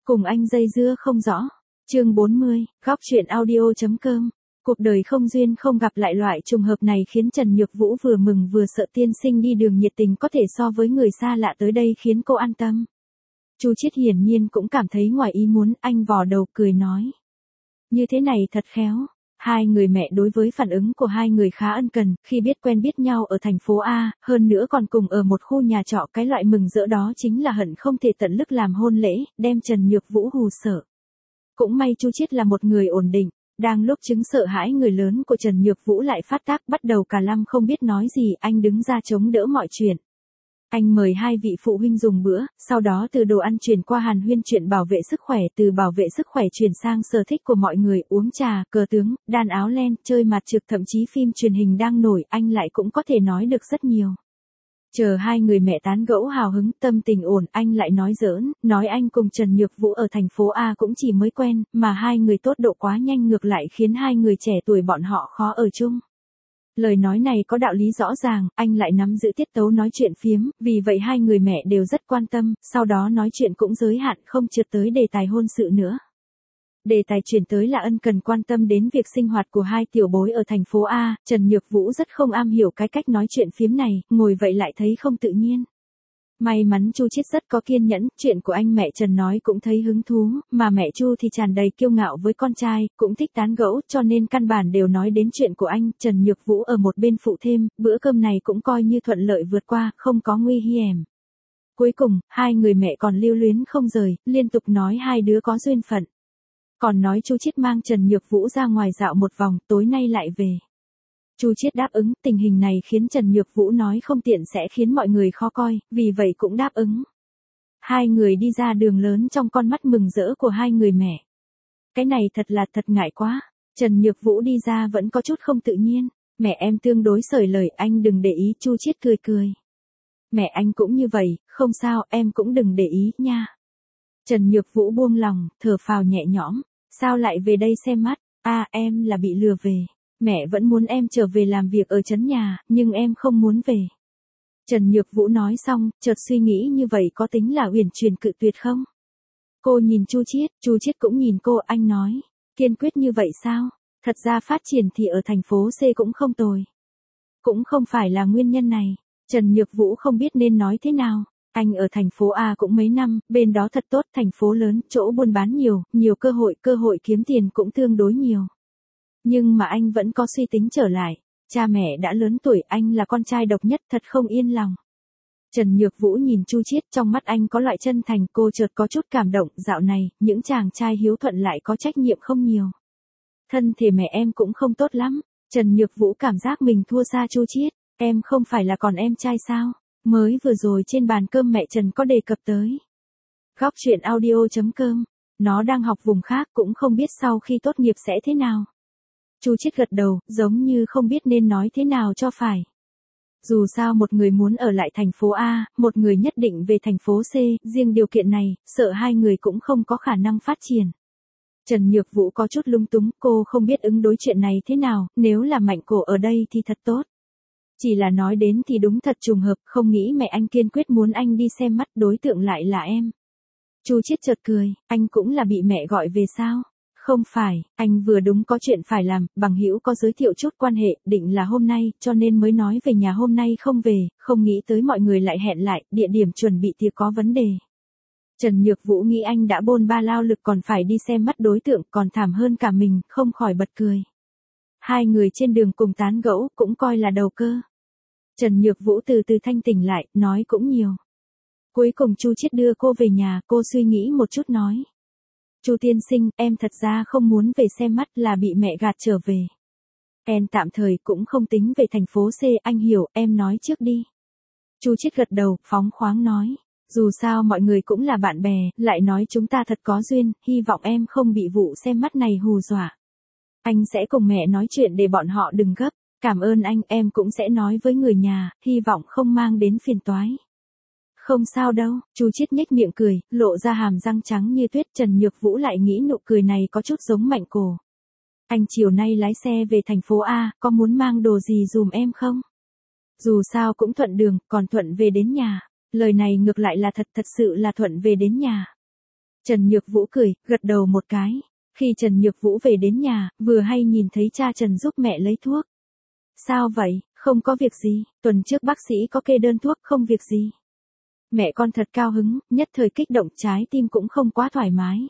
Cùng anh dây dưa không rõ. Chương 40, góc truyện audio.com. Cuộc đời không duyên không gặp lại loại trùng hợp này khiến Trần Nhược Vũ vừa mừng vừa sợ. Tiên sinh đi đường nhiệt tình có thể so với người xa lạ tới đây khiến cô an tâm. Chu Chiết hiển nhiên cũng cảm thấy ngoài ý muốn, anh vò đầu cười nói. Như thế này thật khéo. Hai người mẹ đối với phản ứng của hai người khá ân cần, khi biết quen biết nhau ở thành phố A, hơn nữa còn cùng ở một khu nhà trọ, cái loại mừng rỡ đó chính là hận không thể tận lực làm hôn lễ, đem Trần Nhược Vũ hù sợ. Cũng may Chu Chiết là một người ổn định, đang lúc chứng sợ hãi người lớn của Trần Nhược Vũ lại phát tác bắt đầu cả lăm không biết nói gì, anh đứng ra chống đỡ mọi chuyện. Anh mời hai vị phụ huynh dùng bữa, sau đó từ đồ ăn chuyển qua hàn huyên chuyện bảo vệ sức khỏe, từ bảo vệ sức khỏe chuyển sang sở thích của mọi người, uống trà, cờ tướng, đan áo len, chơi mặt trược, thậm chí phim truyền hình đang nổi, anh lại cũng có thể nói được rất nhiều. Chờ hai người mẹ tán gẫu hào hứng, tâm tình ổn, anh lại nói giỡn, nói anh cùng Trần Nhược Vũ ở thành phố A cũng chỉ mới quen, mà hai người tốt độ quá nhanh ngược lại khiến hai người trẻ tuổi bọn họ khó ở chung. Lời nói này có đạo lý rõ ràng, anh lại nắm giữ tiết tấu nói chuyện phiếm, vì vậy hai người mẹ đều rất quan tâm, sau đó nói chuyện cũng giới hạn không trượt tới đề tài hôn sự nữa. Đề tài chuyển tới là ân cần quan tâm đến việc sinh hoạt của hai tiểu bối ở thành phố A, Trần Nhược Vũ rất không am hiểu cái cách nói chuyện phiếm này, ngồi vậy lại thấy không tự nhiên. May mắn Chu Chiết rất có kiên nhẫn, chuyện của anh mẹ Trần nói cũng thấy hứng thú, mà mẹ Chu thì tràn đầy kiêu ngạo với con trai, cũng thích tán gẫu, cho nên căn bản đều nói đến chuyện của anh. Trần Nhược Vũ ở một bên phụ thêm, bữa cơm này cũng coi như thuận lợi vượt qua, không có nguy hiểm. Cuối cùng, hai người mẹ còn lưu luyến không rời, liên tục nói hai đứa có duyên phận. Còn nói Chu Chiết mang Trần Nhược Vũ ra ngoài dạo một vòng, tối nay lại về. Chu Chiết đáp ứng, tình hình này khiến Trần Nhược Vũ nói không tiện sẽ khiến mọi người khó coi, vì vậy cũng đáp ứng. Hai người đi ra đường lớn trong con mắt mừng rỡ của hai người mẹ. Cái này thật ngại quá. Trần Nhược Vũ đi ra vẫn có chút không tự nhiên. Mẹ em tương đối sởi lời, anh đừng để ý. Chu Chiết cười cười. Mẹ anh cũng như vậy, không sao, em cũng đừng để ý nha. Trần Nhược Vũ buông lòng, thở phào nhẹ nhõm. Sao lại về đây xem mắt? Em là bị lừa về. Mẹ vẫn muốn em trở về làm việc ở trấn nhà, nhưng em không muốn về. Trần Nhược Vũ nói xong, chợt suy nghĩ như vậy có tính là uyển chuyển cự tuyệt không? Cô nhìn Chu Chiết cũng nhìn cô, anh nói. Kiên quyết như vậy sao? Thật ra phát triển thì ở thành phố C cũng không tồi. Cũng không phải là nguyên nhân này. Trần Nhược Vũ không biết nên nói thế nào. Anh ở thành phố A cũng mấy năm, bên đó thật tốt, thành phố lớn, chỗ buôn bán nhiều cơ hội kiếm tiền cũng tương đối nhiều. Nhưng mà anh vẫn có suy tính trở lại. Cha mẹ đã lớn tuổi, anh là con trai độc nhất, thật không yên lòng. Trần Nhược Vũ nhìn Chu Chiết, trong mắt anh có loại chân thành, cô chợt có chút cảm động, dạo này, những chàng trai hiếu thuận lại có trách nhiệm không nhiều. Thân thể mẹ em cũng không tốt lắm. Trần Nhược Vũ cảm giác mình thua xa Chu Chiết, em không phải là còn em trai sao? Mới vừa rồi trên bàn cơm mẹ Trần có đề cập tới. Góc truyện audio.com, nó đang học vùng khác cũng không biết sau khi tốt nghiệp sẽ thế nào. Chu Chiết gật đầu, giống như không biết nên nói thế nào cho phải. Dù sao một người muốn ở lại thành phố A, một người nhất định về thành phố C, riêng điều kiện này, sợ hai người cũng không có khả năng phát triển. Trần Nhược Vũ có chút lung túng, cô không biết ứng đối chuyện này thế nào, nếu là Mạnh Cổ ở đây thì thật tốt. Chỉ là nói đến thì đúng thật trùng hợp, không nghĩ mẹ anh kiên quyết muốn anh đi xem mắt, đối tượng lại là em. Chu Chiết chợt cười, anh cũng là bị mẹ gọi về sao? Không phải, anh vừa đúng có chuyện phải làm, bằng hữu có giới thiệu chút quan hệ, định là hôm nay, cho nên mới nói về nhà hôm nay không về, không nghĩ tới mọi người lại hẹn lại, địa điểm chuẩn bị tiệc có vấn đề. Trần Nhược Vũ nghĩ anh đã bôn ba lao lực còn phải đi xem mắt đối tượng, còn thảm hơn cả mình, không khỏi bật cười. Hai người trên đường cùng tán gẫu, cũng coi là đầu cơ. Trần Nhược Vũ từ từ thanh tỉnh lại, nói cũng nhiều. Cuối cùng Chu Chiết đưa cô về nhà, cô suy nghĩ một chút nói. Chu tiên sinh, em thật ra không muốn về xem mắt, là bị mẹ gạt trở về. Em tạm thời cũng không tính về thành phố C, anh hiểu, em nói trước đi. Chu Chiết gật đầu, phóng khoáng nói. Dù sao mọi người cũng là bạn bè, lại nói chúng ta thật có duyên, hy vọng em không bị vụ xem mắt này hù dọa. Anh sẽ cùng mẹ nói chuyện để bọn họ đừng gấp. Cảm ơn anh, em cũng sẽ nói với người nhà, hy vọng không mang đến phiền toái. Không sao đâu, Chu Chiết nhếch miệng cười, lộ ra hàm răng trắng như tuyết. Trần Nhược Vũ lại nghĩ nụ cười này có chút giống Mạnh Cổ. Anh chiều nay lái xe về thành phố A, có muốn mang đồ gì dùm em không? Dù sao cũng thuận đường, còn thuận về đến nhà. Lời này ngược lại là thật sự là thuận về đến nhà. Trần Nhược Vũ cười, gật đầu một cái. Khi Trần Nhược Vũ về đến nhà, vừa hay nhìn thấy cha Trần giúp mẹ lấy thuốc. Sao vậy, không có việc gì, tuần trước bác sĩ có kê đơn thuốc, không việc gì. Mẹ con thật cao hứng, nhất thời kích động, trái tim cũng không quá thoải mái.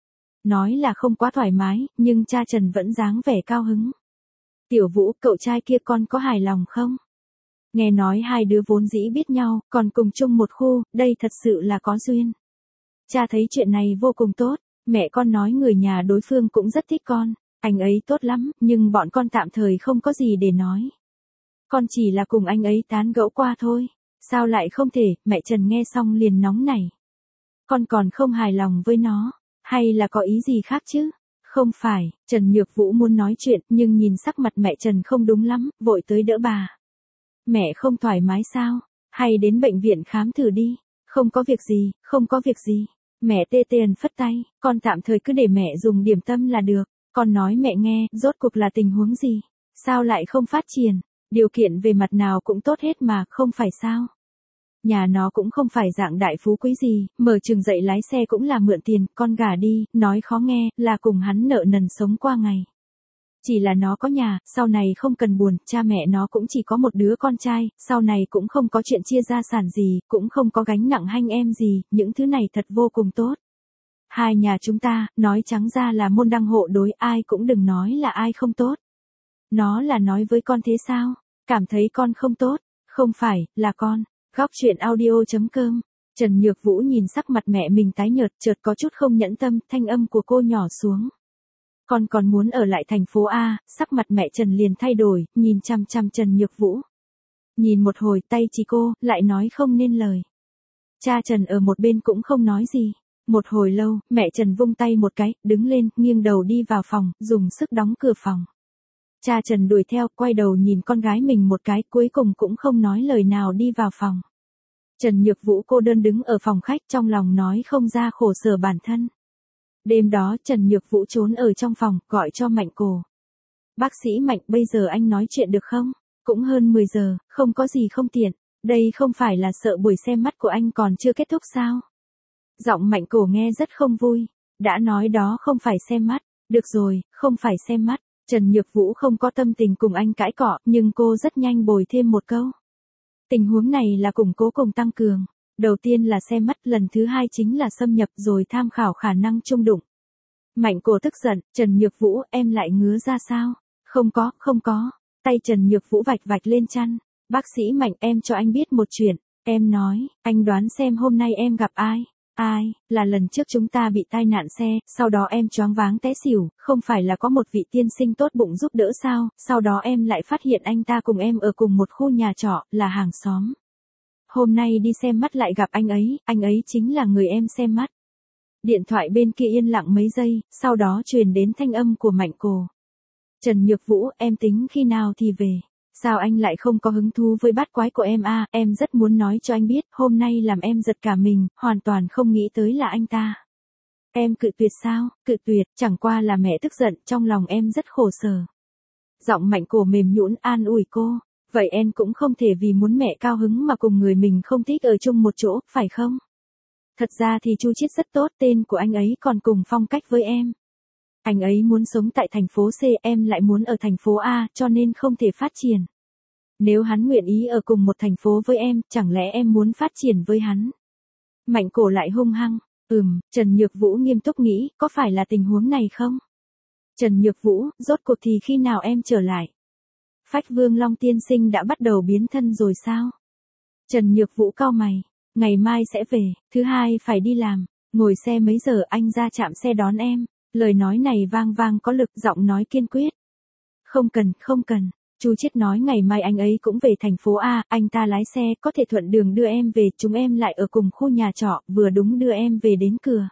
Nói là không quá thoải mái, nhưng cha Trần vẫn dáng vẻ cao hứng. Tiểu Vũ, cậu trai kia con có hài lòng không? Nghe nói hai đứa vốn dĩ biết nhau, còn cùng chung một khu, đây thật sự là có duyên. Cha thấy chuyện này vô cùng tốt, mẹ con nói người nhà đối phương cũng rất thích con, anh ấy tốt lắm, nhưng bọn con tạm thời không có gì để nói. Con chỉ là cùng anh ấy tán gẫu qua thôi, sao lại không thể, mẹ Trần nghe xong liền nóng nảy. Con còn không hài lòng với nó, hay là có ý gì khác chứ? Không phải, Trần Nhược Vũ muốn nói chuyện, nhưng nhìn sắc mặt mẹ Trần không đúng lắm, vội tới đỡ bà. Mẹ không thoải mái sao? Hay đến bệnh viện khám thử đi. Không có việc gì, không có việc gì. Mẹ tê tê phất tay, con tạm thời cứ để mẹ dùng điểm tâm là được. Con nói mẹ nghe, rốt cuộc là tình huống gì? Sao lại không phát triển? Điều kiện về mặt nào cũng tốt hết mà, không phải sao? Nhà nó cũng không phải dạng đại phú quý gì, mở trường dạy lái xe cũng là mượn tiền, con gả đi, nói khó nghe, là cùng hắn nợ nần sống qua ngày. Chỉ là nó có nhà, sau này không cần buồn, cha mẹ nó cũng chỉ có một đứa con trai, sau này cũng không có chuyện chia gia sản gì, cũng không có gánh nặng hanh em gì, những thứ này thật vô cùng tốt. Hai nhà chúng ta, nói trắng ra là môn đăng hộ đối, ai cũng đừng nói là ai không tốt. Nó là nói với con thế sao? Cảm thấy con không tốt? Không phải, là con. Góc chuyện audio.com. Trần Nhược Vũ nhìn sắc mặt mẹ mình tái nhợt, chợt có chút không nhẫn tâm, thanh âm của cô nhỏ xuống. Con còn muốn ở lại thành phố A, sắc mặt mẹ Trần liền thay đổi, nhìn chằm chằm Trần Nhược Vũ. Nhìn một hồi tay chỉ cô, lại nói không nên lời. Cha Trần ở một bên cũng không nói gì. Một hồi lâu, mẹ Trần vung tay một cái, đứng lên, nghiêng đầu đi vào phòng, dùng sức đóng cửa phòng. Cha Trần đuổi theo, quay đầu nhìn con gái mình một cái, cuối cùng cũng không nói lời nào đi vào phòng. Trần Nhược Vũ cô đơn đứng ở phòng khách, trong lòng nói không ra khổ sở bản thân. Đêm đó Trần Nhược Vũ trốn ở trong phòng, gọi cho Mạnh Cổ. Bác sĩ Mạnh, bây giờ anh nói chuyện được không? Cũng hơn 10 giờ, không có gì không tiện. Đây không phải là sợ buổi xem mắt của anh còn chưa kết thúc sao? Giọng Mạnh Cổ nghe rất không vui. Đã nói đó không phải xem mắt. Được rồi, không phải xem mắt. Trần Nhược Vũ không có tâm tình cùng anh cãi cọ, nhưng cô rất nhanh bồi thêm một câu. Tình huống này là củng cố cùng tăng cường. Đầu tiên là xem mắt, lần thứ hai chính là xâm nhập rồi tham khảo khả năng chung đụng. Mạnh Cổ tức giận, Trần Nhược Vũ, em lại ngứa ra sao? Không có. Tay Trần Nhược Vũ vạch vạch lên chăn. Bác sĩ Mạnh, em cho anh biết một chuyện. Em nói, anh đoán xem hôm nay em gặp ai? Ai, là lần trước chúng ta bị tai nạn xe, sau đó em choáng váng té xỉu, không phải là có một vị tiên sinh tốt bụng giúp đỡ sao, sau đó em lại phát hiện anh ta cùng em ở cùng một khu nhà trọ, là hàng xóm. Hôm nay đi xem mắt lại gặp anh ấy chính là người em xem mắt. Điện thoại bên kia yên lặng mấy giây, sau đó truyền đến thanh âm của Mạnh Cổ. Trần Nhược Vũ, em tính khi nào thì về? Sao anh lại không có hứng thú với bát quái của em à? Em rất muốn nói cho anh biết, hôm nay làm em giật cả mình, hoàn toàn không nghĩ tới là anh ta. Em cự tuyệt sao? Cự tuyệt, chẳng qua là mẹ tức giận, trong lòng em rất khổ sở. Giọng Mạnh Cổ mềm nhũn an ủi cô. Vậy em cũng không thể vì muốn mẹ cao hứng mà cùng người mình không thích ở chung một chỗ, phải không? Thật ra thì Chu Chiết rất tốt, tên của anh ấy còn cùng phong cách với em. Anh ấy muốn sống tại thành phố C, em lại muốn ở thành phố A, cho nên không thể phát triển. Nếu hắn nguyện ý ở cùng một thành phố với em, chẳng lẽ em muốn phát triển với hắn? Mạnh Cổ lại hung hăng. Trần Nhược Vũ nghiêm túc nghĩ, có phải là tình huống này không? Trần Nhược Vũ, rốt cuộc thì khi nào em trở lại? Phách Vương Long tiên sinh đã bắt đầu biến thân rồi sao? Trần Nhược Vũ cau mày. Ngày mai sẽ về, thứ hai phải đi làm. Ngồi xe mấy giờ anh ra trạm xe đón em. Lời nói này vang vang có lực, giọng nói kiên quyết. Không cần. Chu Chiết nói ngày mai anh ấy cũng về thành phố A, anh ta lái xe có thể thuận đường đưa em về, chúng em lại ở cùng khu nhà trọ, vừa đúng đưa em về đến cửa.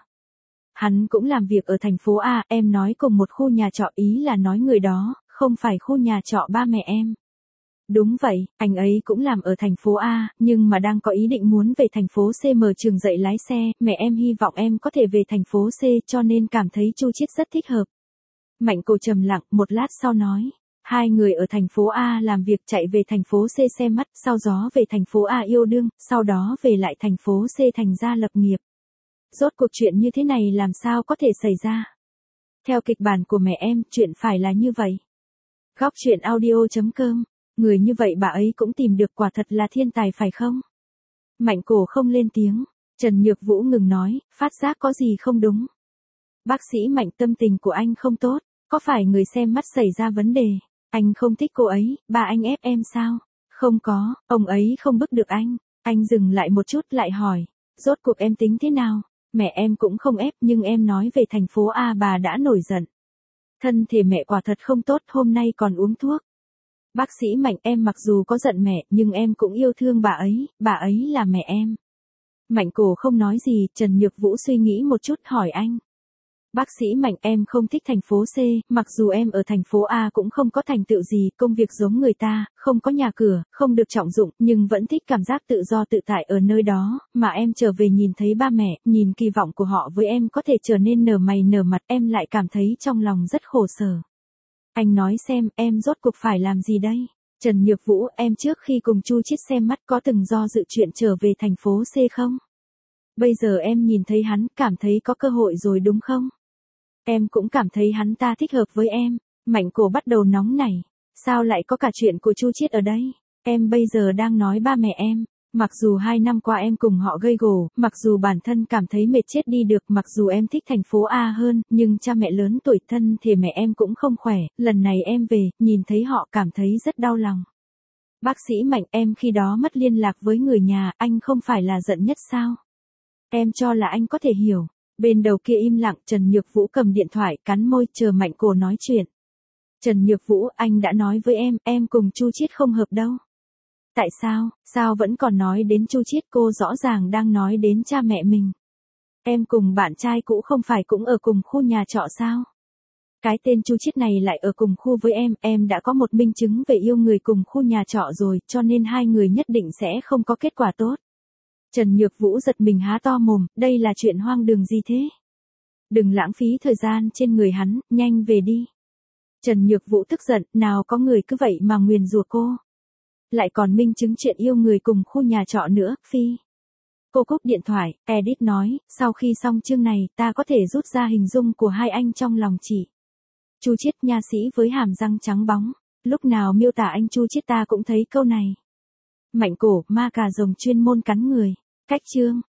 Hắn cũng làm việc ở thành phố A, em nói cùng một khu nhà trọ, ý là nói người đó, không phải khu nhà trọ ba mẹ em. Đúng vậy, anh ấy cũng làm ở thành phố A, nhưng mà đang có ý định muốn về thành phố C mở trường dạy lái xe, mẹ em hy vọng em có thể về thành phố C, cho nên cảm thấy Chu Chiết rất thích hợp. Mạnh Cổ trầm lặng, một lát sau nói, hai người ở thành phố A làm việc chạy về thành phố C xem mắt, sau đó về thành phố A yêu đương, sau đó về lại thành phố C thành ra lập nghiệp. Rốt cuộc chuyện như thế này làm sao có thể xảy ra? Theo kịch bản của mẹ em, chuyện phải là như vậy. Góc truyện audio.com. Người như vậy bà ấy cũng tìm được, quả thật là thiên tài phải không? Mạnh Cổ không lên tiếng. Trần Nhược Vũ ngừng nói, phát giác có gì không đúng. Bác sĩ Mạnh, tâm tình của anh không tốt, có phải người xem mắt xảy ra vấn đề? Anh không thích cô ấy, ba anh ép em sao? Không có, ông ấy không bức được anh. Anh dừng lại một chút lại hỏi, rốt cuộc em tính thế nào? Mẹ em cũng không ép, nhưng em nói về thành phố A bà đã nổi giận. Thân thể mẹ quả thật không tốt, hôm nay còn uống thuốc. Bác sĩ Mạnh, em mặc dù có giận mẹ, nhưng em cũng yêu thương bà ấy là mẹ em. Mạnh Cổ không nói gì, Trần Nhược Vũ suy nghĩ một chút hỏi anh. Bác sĩ Mạnh, em không thích thành phố C, mặc dù em ở thành phố A cũng không có thành tựu gì, công việc giống người ta, không có nhà cửa, không được trọng dụng, nhưng vẫn thích cảm giác tự do tự tại ở nơi đó, mà em trở về nhìn thấy ba mẹ, nhìn kỳ vọng của họ với em có thể trở nên nở mày nở mặt, em lại cảm thấy trong lòng rất khổ sở. Anh nói xem, em rốt cuộc phải làm gì đây? Trần Nhược Vũ, em trước khi cùng Chu Chiết xem mắt có từng do dự chuyện trở về thành phố C không? Bây giờ em nhìn thấy hắn, cảm thấy có cơ hội rồi đúng không? Em cũng cảm thấy hắn ta thích hợp với em. Mạnh Cổ bắt đầu nóng nảy. Sao lại có cả chuyện của Chu Chiết ở đây? Em bây giờ đang nói ba mẹ em. Mặc dù 2 năm qua em cùng họ gây gổ, mặc dù bản thân cảm thấy mệt chết đi được, mặc dù em thích thành phố A hơn, nhưng cha mẹ lớn tuổi, thân thì mẹ em cũng không khỏe, lần này em về, nhìn thấy họ cảm thấy rất đau lòng. Bác sĩ Mạnh, em khi đó mất liên lạc với người nhà, anh không phải là giận nhất sao? Em cho là anh có thể hiểu. Bên đầu kia im lặng, Trần Nhược Vũ cầm điện thoại, cắn môi, chờ Mạnh Cổ nói chuyện. Trần Nhược Vũ, anh đã nói với em cùng Chu Chiết không hợp đâu. Tại sao, sao vẫn còn nói đến Chu Chiết, cô rõ ràng đang nói đến cha mẹ mình. Em cùng bạn trai cũ không phải cũng ở cùng khu nhà trọ sao? Cái tên Chu Chiết này lại ở cùng khu với em đã có một minh chứng về yêu người cùng khu nhà trọ rồi, cho nên hai người nhất định sẽ không có kết quả tốt. Trần Nhược Vũ giật mình há to mồm, đây là chuyện hoang đường gì thế? Đừng lãng phí thời gian trên người hắn, nhanh về đi. Trần Nhược Vũ tức giận, nào có người cứ vậy mà nguyền rủa cô. Lại còn minh chứng chuyện yêu người cùng khu nhà trọ nữa, phi. Cô cúp điện thoại, Edit nói, sau khi xong chương này, ta có thể rút ra hình dung của hai anh trong lòng chị. Chu Chiết, nha sĩ với hàm răng trắng bóng, lúc nào miêu tả anh Chu Chiết ta cũng thấy câu này. Mạnh Cổ, ma cà rồng chuyên môn cắn người. Cách chương